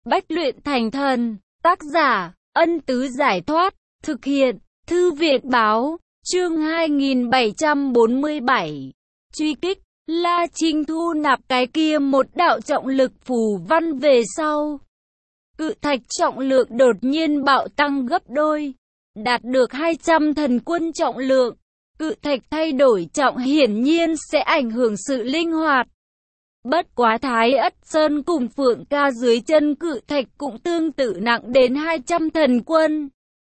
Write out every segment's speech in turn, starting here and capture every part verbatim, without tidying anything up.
Bách luyện thành thần. Tác giả, Ân Tứ Giải Thoát. Thực hiện, Thư Việt Báo. Chương hai nghìn bảy trăm bốn mươi bảy. Truy kích. La Trinh thu nạp cái kia một đạo trọng lực phù văn về sau. Cự thạch trọng lượng đột nhiên bạo tăng gấp đôi. Đạt được hai trăm thần quân trọng lượng. Cự thạch thay đổi trọng hiển nhiên sẽ ảnh hưởng sự linh hoạt. Bất quá Thái Ất Sơn cùng Phượng Ca dưới chân cự thạch cũng tương tự nặng đến hai trăm thần quân.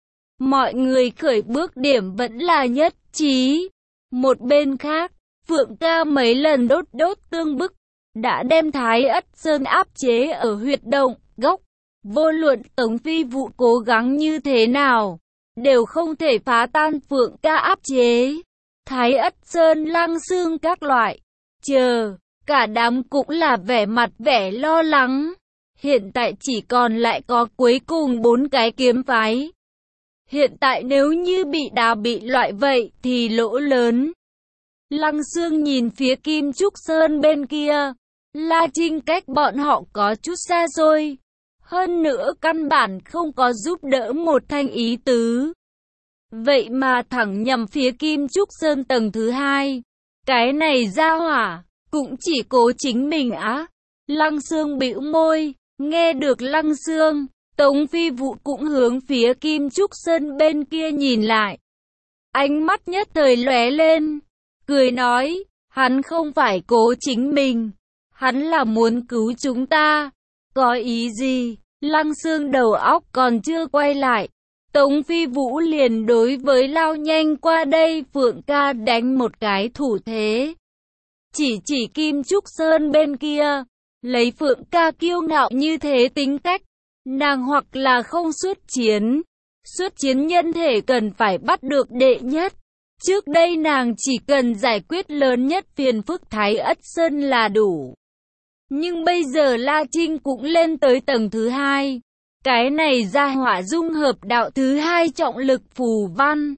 Mọi người khởi bước điểm vẫn là nhất trí. Một bên khác, Phượng Ca mấy lần đốt đốt tương bức, đã đem Thái Ất Sơn áp chế ở huyệt động, góc. Vô luận Tống Phi Vũ cố gắng như thế nào, đều không thể phá tan Phượng Ca áp chế. Thái Ất Sơn, Lăng Xương các loại, chờ, cả đám cũng là vẻ mặt vẻ lo lắng. Hiện tại chỉ còn lại có cuối cùng bốn cái kiếm phái. Hiện tại nếu như bị đào bị loại vậy thì lỗ lớn. Lăng Xương nhìn phía Kim Trúc Sơn bên kia. La Trinh cách bọn họ có chút xa xôi. Hơn nữa căn bản không có giúp đỡ một thanh ý tứ. Vậy mà thẳng nhằm phía Kim Trúc Sơn tầng thứ hai. Cái này ra hỏa, cũng chỉ cố chính mình á. Lăng Xương bĩu môi, nghe được Lăng Xương, Tống Phi Vũ cũng hướng phía Kim Trúc Sơn bên kia nhìn lại. Ánh mắt nhất thời lóe lên, cười nói, hắn không phải cố chính mình, hắn là muốn cứu chúng ta. Có ý gì? Lăng Xương đầu óc còn chưa quay lại. Tống Phi Vũ liền đối với lao nhanh qua đây Phượng Ca đánh một cái thủ thế. Chỉ chỉ Kim Trúc Sơn bên kia, lấy Phượng Ca kiêu ngạo như thế tính cách. Nàng hoặc là không xuất chiến. Xuất chiến nhân thể cần phải bắt được đệ nhất. Trước đây nàng chỉ cần giải quyết lớn nhất phiền phức Thái Ất Sơn là đủ. Nhưng bây giờ La Trinh cũng lên tới tầng thứ hai. Cái này ra hỏa dung hợp đạo thứ hai trọng lực phù văn.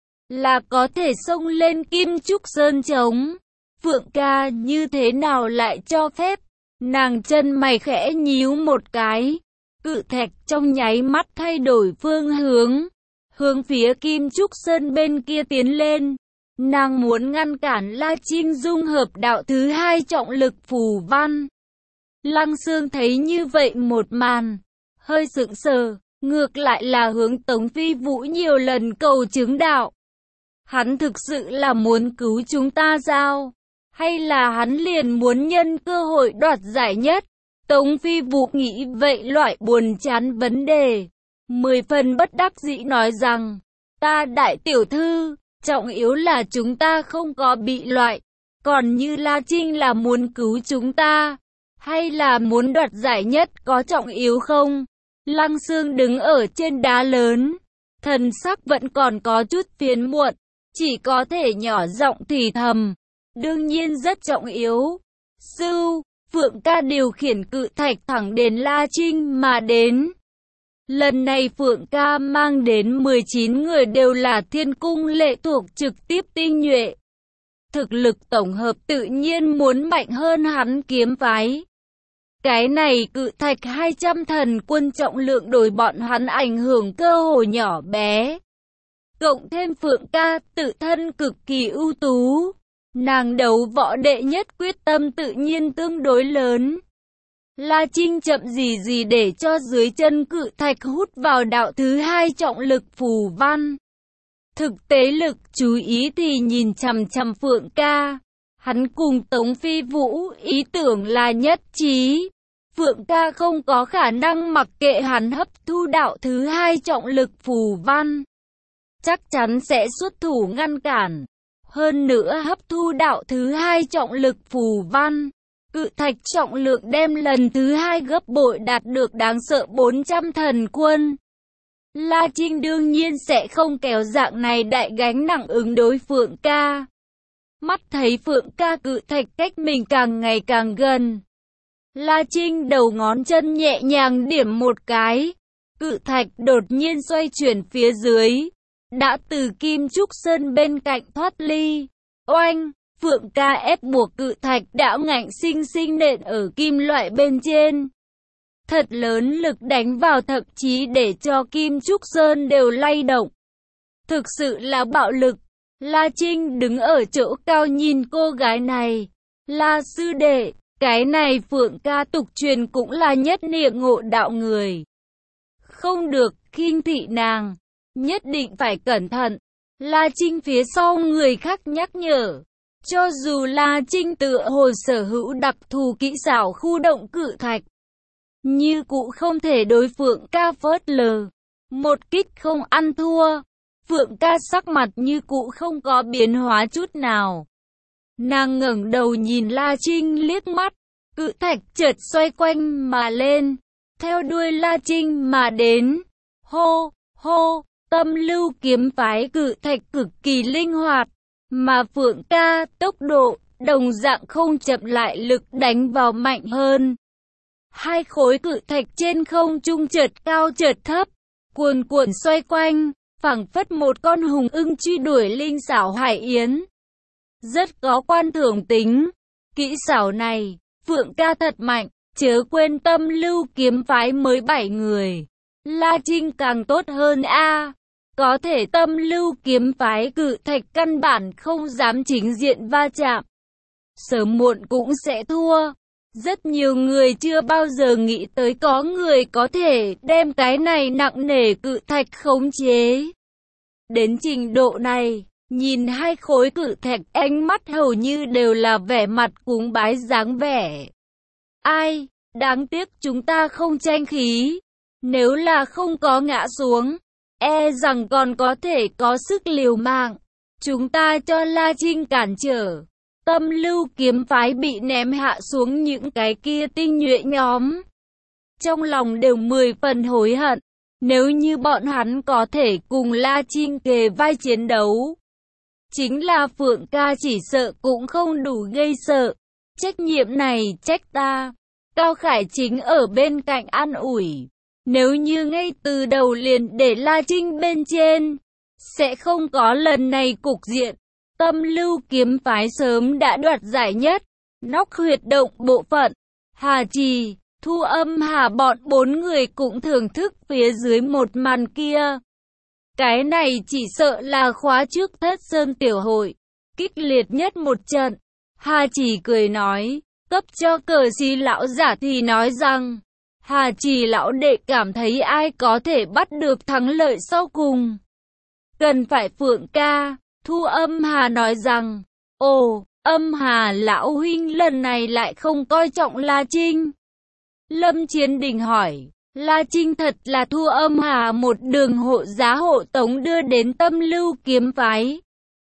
Là có thể xông lên Kim Trúc Sơn chống. Phượng Ca như thế nào lại cho phép? Nàng chân mày khẽ nhíu một cái. Cự thạch trong nháy mắt thay đổi phương hướng. Hướng phía Kim Trúc Sơn bên kia tiến lên. Nàng muốn ngăn cản La Trinh dung hợp đạo thứ hai trọng lực phù văn. Lăng Xương thấy như vậy một màn, hơi sững sờ, ngược lại là hướng Tống Phi Vũ nhiều lần cầu chứng đạo. Hắn thực sự là muốn cứu chúng ta sao? Hay là hắn liền muốn nhân cơ hội đoạt giải nhất? Tống Phi Vũ nghĩ vậy loại buồn chán vấn đề. Mười phần bất đắc dĩ nói rằng, ta đại tiểu thư, trọng yếu là chúng ta không có bị loại. Còn như La Trinh là muốn cứu chúng ta, hay là muốn đoạt giải nhất có trọng yếu không? Lăng Xương đứng ở trên đá lớn, thần sắc vẫn còn có chút phiền muộn, chỉ có thể nhỏ giọng thì thầm. Đương nhiên rất trọng yếu. Sư, Phượng Ca điều khiển cự thạch thẳng đến La Trinh mà đến. Lần này Phượng Ca mang đến mười chín người đều là thiên cung lệ thuộc trực tiếp tinh nhuệ. Thực lực tổng hợp tự nhiên muốn mạnh hơn hắn kiếm phái. Cái này cự thạch hai trăm thần quân trọng lượng đối bọn hắn ảnh hưởng cơ hồ nhỏ bé. Cộng thêm Phượng Ca tự thân cực kỳ ưu tú. Nàng đấu võ đệ nhất quyết tâm tự nhiên tương đối lớn. La Trinh chậm gì gì để cho dưới chân cự thạch hút vào đạo thứ hai trọng lực phù văn. Thực tế lực chú ý thì nhìn chằm chằm Phượng Ca. Hắn cùng Tống Phi Vũ ý tưởng là nhất trí. Phượng Ca không có khả năng mặc kệ hắn hấp thu đạo thứ hai trọng lực phù văn. Chắc chắn sẽ xuất thủ ngăn cản. Hơn nữa hấp thu đạo thứ hai trọng lực phù văn. Cự thạch trọng lượng đem lần thứ hai gấp bội đạt được đáng sợ bốn trăm thần quân. La Trinh đương nhiên sẽ không kéo dạng này đại gánh nặng ứng đối Phượng Ca. Mắt thấy Phượng Ca cự thạch cách mình càng ngày càng gần. La Trinh đầu ngón chân nhẹ nhàng điểm một cái. Cự thạch đột nhiên xoay chuyển phía dưới. Đã từ Kim Trúc Sơn bên cạnh thoát ly. Oanh! Phượng Ca ép buộc cự thạch đã ngạnh sinh sinh nện ở kim loại bên trên. thật lớn lực đánh vào, thậm chí để cho Kim Trúc Sơn đều lay động. Thực sự là bạo lực. La Trinh đứng ở chỗ cao nhìn cô gái này. La sư đệ, cái này Phượng ca tục truyền cũng là nhất niệm ngộ đạo người. Không được khinh thị nàng, nhất định phải cẩn thận. La Trinh phía sau người khác nhắc nhở. Cho dù La Trinh tựa hồ sở hữu đặc thù kỹ xảo khu động cự thạch, như cụ không thể đối Phượng ca phớt lờ. Một kích không ăn thua. Phượng ca sắc mặt như cụ không có biến hóa chút nào. Nàng ngẩng đầu nhìn La Trinh liếc mắt, cự thạch chợt xoay quanh mà lên, theo đuôi La Trinh mà đến. Hô, hô, Tâm Lưu kiếm phái cự thạch cực kỳ linh hoạt, mà Phượng ca tốc độ đồng dạng không chậm lại, lực đánh vào mạnh hơn. Hai khối cự thạch trên không trung chợt cao chợt thấp, cuồn cuộn xoay quanh, phảng phất một con hùng ưng truy đuổi linh xảo hải yến. Rất có quan thưởng tính. Kỹ xảo này, Phượng ca thật mạnh, chớ quên Tâm Lưu kiếm phái mới bảy người. La Trinh càng tốt hơn a. À. Có thể Tâm Lưu kiếm phái cự thạch căn bản không dám chính diện va chạm. Sớm muộn cũng sẽ thua. Rất nhiều người chưa bao giờ nghĩ tới có người có thể đem cái này nặng nề cự thạch khống chế. Đến trình độ này, nhìn hai khối cự thạch, ánh mắt hầu như đều là vẻ mặt cúng bái dáng vẻ. Ai, đáng tiếc chúng ta không tranh khí. Nếu là không có ngã xuống, e rằng còn có thể có sức liều mạng. Chúng ta cho La Trinh cản trở. Tâm Lưu kiếm phái bị ném hạ xuống, những cái kia tinh nhuệ nhóm trong lòng đều mười phần hối hận. Nếu như bọn hắn có thể cùng La Trinh kề vai chiến đấu, chính là Phượng ca chỉ sợ cũng không đủ gây sợ. Trách nhiệm này trách ta. Cao Khải Chính ở bên cạnh an ủi. Nếu như ngay từ đầu liền để La Trinh bên trên, sẽ không có lần này cục diện. Tâm Lưu kiếm phái sớm đã đoạt giải nhất. Nóc huyệt động bộ phận, Hà Trì, Thu Âm Hà bọn bốn người cũng thưởng thức phía dưới một màn kia. Cái này chỉ sợ là khóa trước Thất Sơn tiểu hội kích liệt nhất một trận. Hà Trì cười nói, cấp cho Cờ Xí lão giả thì nói rằng, Hà Trì lão đệ cảm thấy ai có thể bắt được thắng lợi sau cùng, cần phải Phượng ca. Thu Âm Hà nói rằng, ồ, Âm Hà lão huynh lần này lại không coi trọng La Trinh. Lâm Chiến Đình hỏi, La Trinh thật là Thu Âm Hà một đường hộ giá hộ tống đưa đến Tâm Lưu kiếm phái.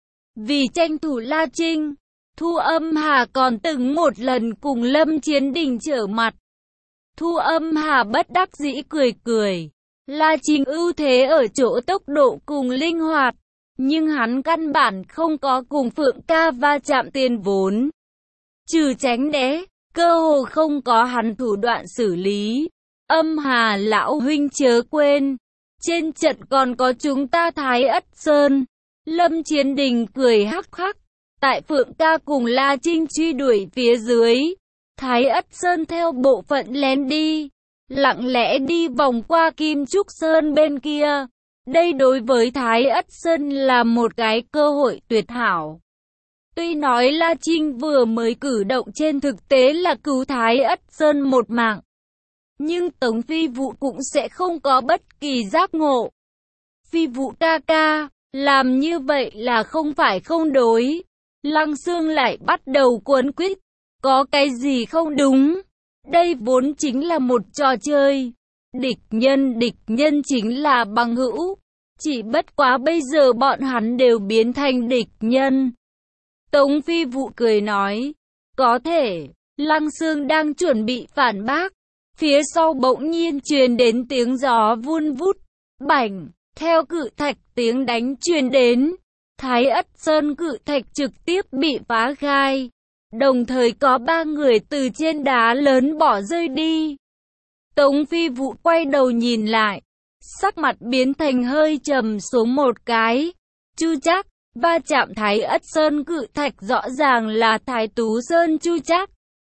Vì tranh thủ La Trinh, Thu Âm Hà còn từng một lần cùng Lâm Chiến Đình trở mặt. Thu Âm Hà bất đắc dĩ cười cười. La Trinh ưu thế ở chỗ tốc độ cùng linh hoạt, nhưng hắn căn bản không có cùng Phượng ca va chạm tiền vốn. Trừ tránh né, cơ hồ không có hắn thủ đoạn xử lý. Âm Hà lão huynh chớ quên, trên trận còn có chúng ta Thái Ất Sơn. Lâm Chiến Đình cười hắc hắc. Tại Phượng ca cùng La Trinh truy đuổi phía dưới, Thái Ất Sơn theo bộ phận lén đi, lặng lẽ đi vòng qua Kim Trúc Sơn bên kia. Đây đối với Thái Ất Sơn là một cái cơ hội tuyệt hảo. Tuy nói La Trinh vừa mới cử động trên thực tế là cứu Thái Ất Sơn một mạng, nhưng Tống Phi Vũ cũng sẽ không có bất kỳ giác ngộ. Phi Vũ ca ca, làm như vậy là không phải không đối. Lăng Xương lại bắt đầu cuốn quýt. Có cái gì không đúng? Đây vốn chính là một trò chơi. Địch nhân địch nhân chính là bằng hữu. Chỉ bất quá bây giờ bọn hắn đều biến thành địch nhân. Tống Phi Vũ cười nói. Có thể. Lăng Xương đang chuẩn bị phản bác. Phía sau bỗng nhiên truyền đến tiếng gió vun vút. Bảnh. Theo cự thạch tiếng đánh truyền đến. Thái Ất Sơn cự thạch trực tiếp bị phá gai. Đồng thời có ba người từ trên đá lớn bỏ rơi đi. Tống Phi Vũ quay đầu nhìn lại. Sắc mặt biến thành hơi trầm xuống một cái. Chu Trác, va chạm Thái Ất Sơn cự thạch rõ ràng là Thái Tú Sơn Chu Trác.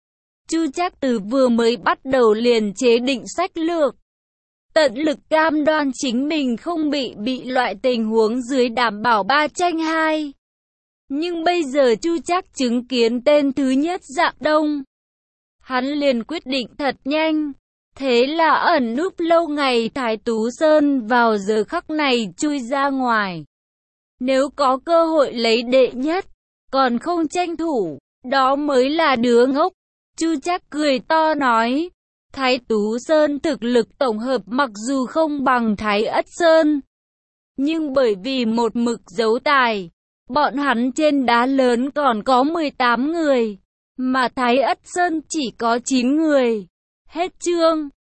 Chu Trác từ vừa mới bắt đầu liền chế định sách lược, tận lực cam đoan chính mình không bị bị loại tình huống dưới đảm bảo ba tranh hai. Nhưng bây giờ Chu Trác chứng kiến tên thứ nhất Dạng Đông, hắn liền quyết định thật nhanh. Thế là ẩn núp lâu ngày Thái Tú Sơn vào giờ khắc này chui ra ngoài. Nếu có cơ hội lấy đệ nhất, còn không tranh thủ, đó mới là đứa ngốc. Chu Trác cười to nói, Thái Tú Sơn thực lực tổng hợp mặc dù không bằng Thái Ất Sơn, nhưng bởi vì một mực giấu tài, bọn hắn trên đá lớn còn có mười tám người, mà Thái Ất Sơn chỉ có chín người. Hết chương.